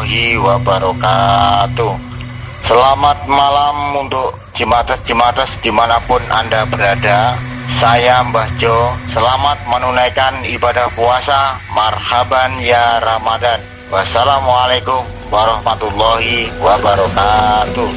warahmatullahi wabarakatuh. Selamat malam untuk Jimatres dimanapun Anda berada. Saya Mbah Jo, selamat menunaikan ibadah puasa. Marhaban ya Ramadan. Wassalamualaikum warahmatullahi wabarakatuh.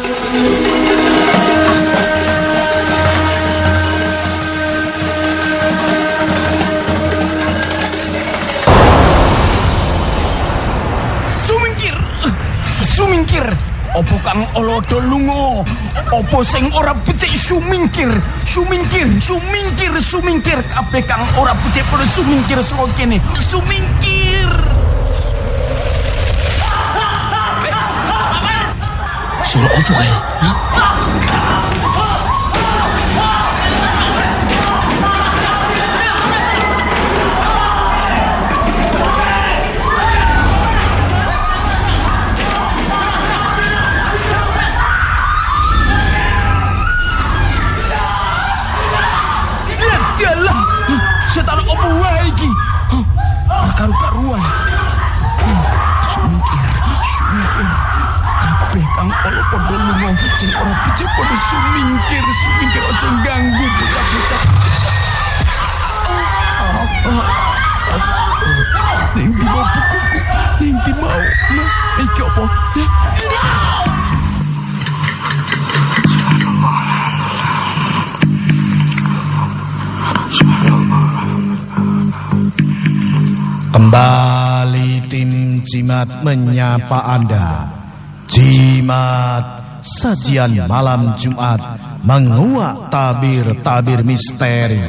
Sumingkir, opo kang olodo lungo, opo sing ora becik sumingkir, kabeh kang ora becik padha sumingkir saka kene, sumingkir. Suara opo kae? Setan opo wae iki? Karu-karuan. Sumingkir. Kabeh kang olo padha lunga sing ora becik padha sumingkir aja ganggu bocah-bocah. Ning di mau bukuku, ning di mau. Nah, iki opo? Kembali tim Jimat menyapa Anda. Jimat, sajian malam Jumat menguak tabir-tabir misteri.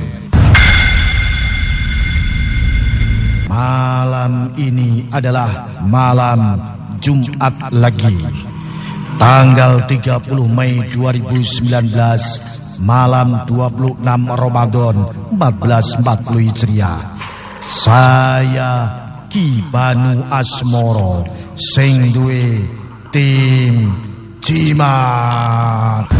Malam ini adalah malam Jumat lagi, tanggal 30 Mei 2019, malam 26 Ramadan 1440 Hijriah. Saya Ki Banu Asmoro sing duwe tim Jimat.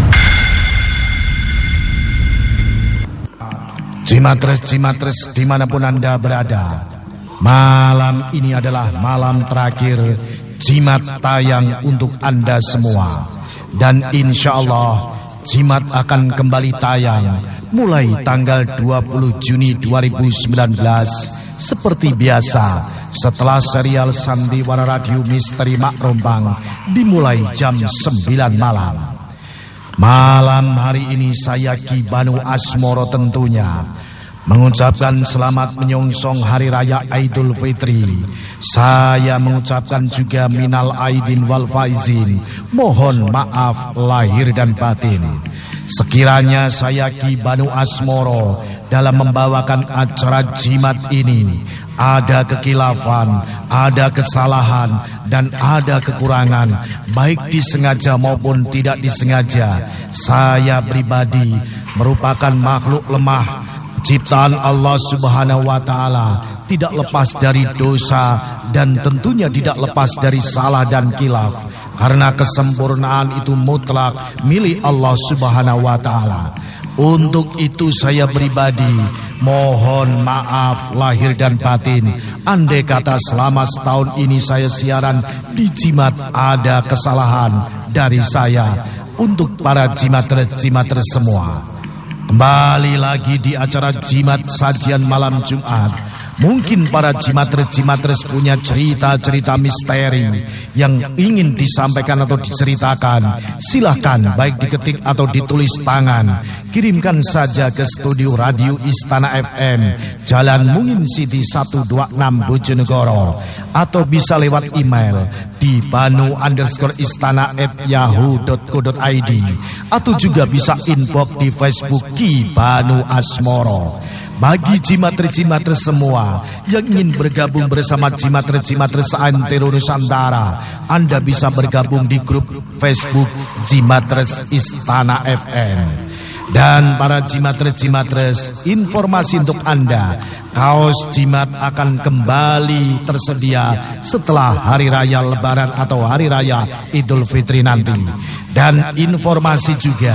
Jimatres dimanapun Anda berada, malam ini adalah malam terakhir Jimat tayang untuk Anda semua. Dan insya Allah Jimat akan kembali tayang mulai tanggal 20 Juni 2019 seperti biasa setelah serial Sandiwara Radio Misteri Mak Rompang dimulai jam 9 malam. Malam hari ini saya Ki Banu Asmoro tentunya mengucapkan selamat menyongsong Hari Raya Idul Fitri. Saya mengucapkan juga minal aidin wal faizin, mohon maaf lahir dan batin. Sekiranya saya Ki Banu Asmoro dalam membawakan acara Jimat ini ada kekilafan, ada kesalahan, dan ada kekurangan, baik disengaja maupun tidak disengaja, saya pribadi merupakan makhluk lemah ciptaan Allah Subhanahu wa Ta'ala, tidak lepas dari dosa dan tentunya tidak lepas dari salah dan khilaf, karena kesempurnaan itu mutlak milik Allah Subhanahu wa Ta'ala. Untuk itu saya pribadi mohon maaf lahir dan batin. Andai kata selama setahun ini saya siaran di Jimat ada kesalahan dari saya, untuk para Jimatres semua. Kembali lagi di acara Jimat Sajian Malam Jumat. Mungkin para Jimatres punya cerita-cerita misteri yang ingin disampaikan atau diceritakan. Silahkan baik diketik atau ditulis tangan. Kirimkan saja ke studio Radio Istana FM, Jalan Mungin City 126 Bojonegoro. Atau bisa lewat email di banu_istana@yahoo.co.id. Atau juga bisa inbox di Facebook Ki Banu Asmoro. Bagi Jimatres semua yang ingin bergabung bersama Jimatres Antero Nusantara, Anda bisa bergabung di grup Facebook Jimatres Istana FM. Dan para Jimatres, informasi untuk Anda, kaos Jimat akan kembali tersedia setelah Hari Raya Lebaran atau Hari Raya Idul Fitri nanti. Dan informasi juga,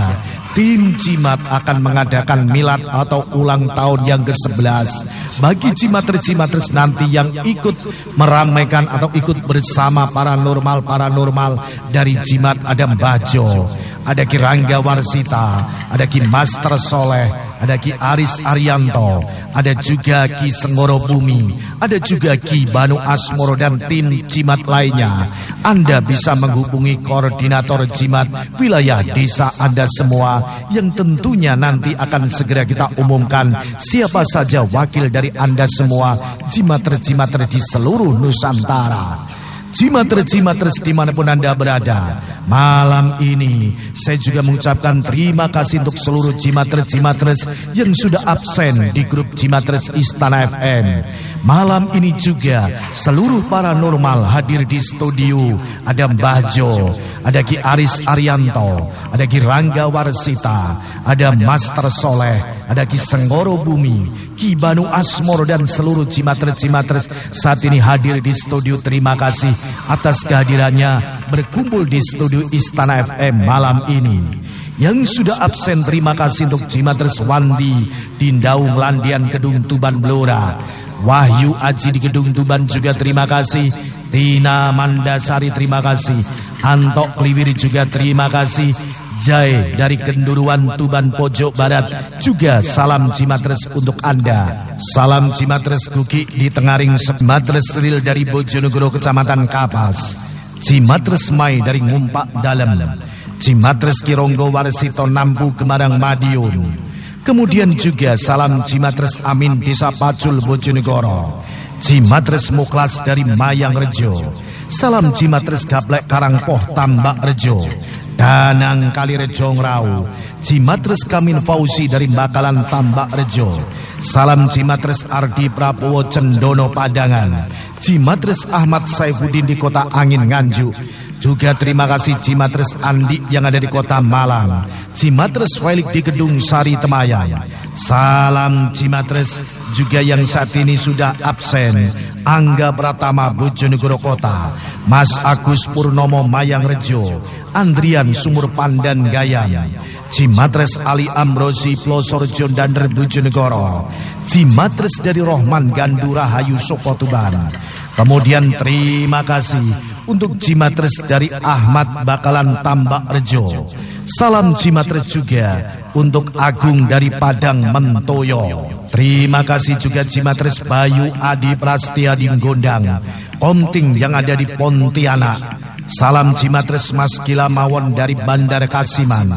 tim Jimat akan mengadakan milad atau ulang tahun yang ke-11 bagi Jimatres-Jimatres nanti yang ikut meramaikan atau ikut bersama paranormal dari Jimat. Ada Mbah Jo, ada Ki Rangga Warsita, ada Ki Master Soleh, ada Ki Aris Arianto, ada juga Ki Senggoro Bumi, ada juga Ki Banu Asmoro dan tim Jimat lainnya. Anda bisa menghubungi koordinator Jimat wilayah desa Anda semua, yang tentunya nanti akan segera kita umumkan siapa saja wakil dari Anda semua, Jimatres-Jimatres di seluruh Nusantara. Jimatres-Jimatres dimanapun Anda berada, malam ini saya juga mengucapkan terima kasih untuk seluruh Jimatres-Jimatres yang sudah absen di grup Jimatres Istana FM. Malam ini juga seluruh paranormal hadir di studio. Ada Mbah Jo, ada Ki Aris Arianto, ada Ki Rangga Warsita, ada Master Soleh, ada Ki Senggoro Bumi, Ki Banu Asmoro dan seluruh Jimatres-Jimatres saat ini hadir di studio. Terima kasih atas kehadirannya berkumpul di studio Istana FM malam ini. Yang sudah absen, terima kasih untuk Jimatres Wandi di Ndaung Landian Kedung Tuban Blora, Wahyu Aji di Kedung Tuban juga terima kasih, Tina Mandasari terima kasih, Antok Kliwiri juga terima kasih, Jai dari Kenduruan Tuban Pojok Barat juga salam Jimatres untuk Anda. Salam Jimatres Guki di Tengaring, Jimatres Ril dari Bojonegoro Kecamatan Kapas, Jimatres Mai dari Ngumpak Dalem, Jimatres Kironggo Warsito Nampu Gemarang Madiun. Kemudian juga salam Jimatres Amin Desa Pacul Bojonegoro, Jimatres Muklas dari Mayang Rejo, salam Jimatres Gaplek Karangpoh Tambak Rejo, Danang Kalirejo Ngrau, Jimatres Kamin Fauzi dari Bakalan Tambak Rejo, salam Jimatres Ardi Prabowo Cendono Padangan, Jimatres Ahmad Saifuddin di Kota Angin Nganjuk. Juga terima kasih Jimatres Andi yang ada di Kota Malang, Jimatres Felix di Kedung Sari Temayan. Salam Jimatres juga yang saat ini sudah absen, Angga Pratama Bojonegoro Kota, Mas Agus Purnomo Mayang Rejo, Andrian Sumur Pandan Gayan, Jimatres Ali Amrozi Plosorjo Dander Bojonegoro, Jimatres dari Rohman Gandura Hayu Soko Tuban. Kemudian terima kasih untuk Jimatres dari Ahmad Bakalan Tambak Rejo. Salam Jimatres juga untuk Agung dari Padang Mentoyo. Terima kasih juga Jimatres Bayu Adi Prastia di Gondang, Komting yang ada di Pontianak. Salam Jimatres Mas Gila Mawon dari Bandar Kasiman,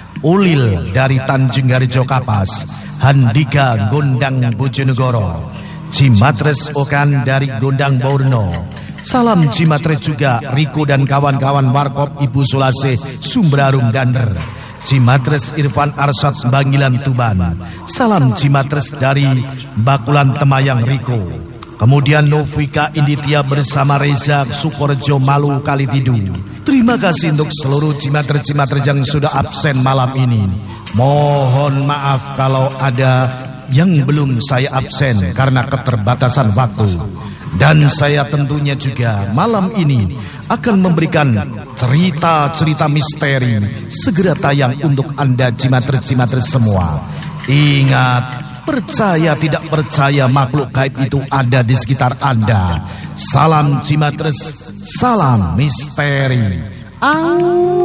Ulil dari Tanjung Harjo Kapas, Handika Gondang Bojonegoro, Jimatres Okan dari Gondang Borno. Salam Jimatres juga Riko dan kawan-kawan Warkop Ibu Sulase Sumbrarum Dander, Jimatres Irfan Arsad Bangilan Tuban. Salam Jimatres dari Bakulan Temayang Riko. Kemudian Novika Inditya bersama Reza Sukorejo Malu Kalitidu. Terima kasih untuk seluruh Jimatres-Jimatres yang sudah absen malam ini. Mohon maaf kalau ada yang belum saya absen karena keterbatasan waktu. Dan saya tentunya juga malam ini akan memberikan cerita-cerita misteri segera tayang untuk Anda Jimatres-Jimatres semua. Ingat, percaya tidak percaya makhluk gaib itu ada di sekitar Anda. Salam Jimatres, salam misteri.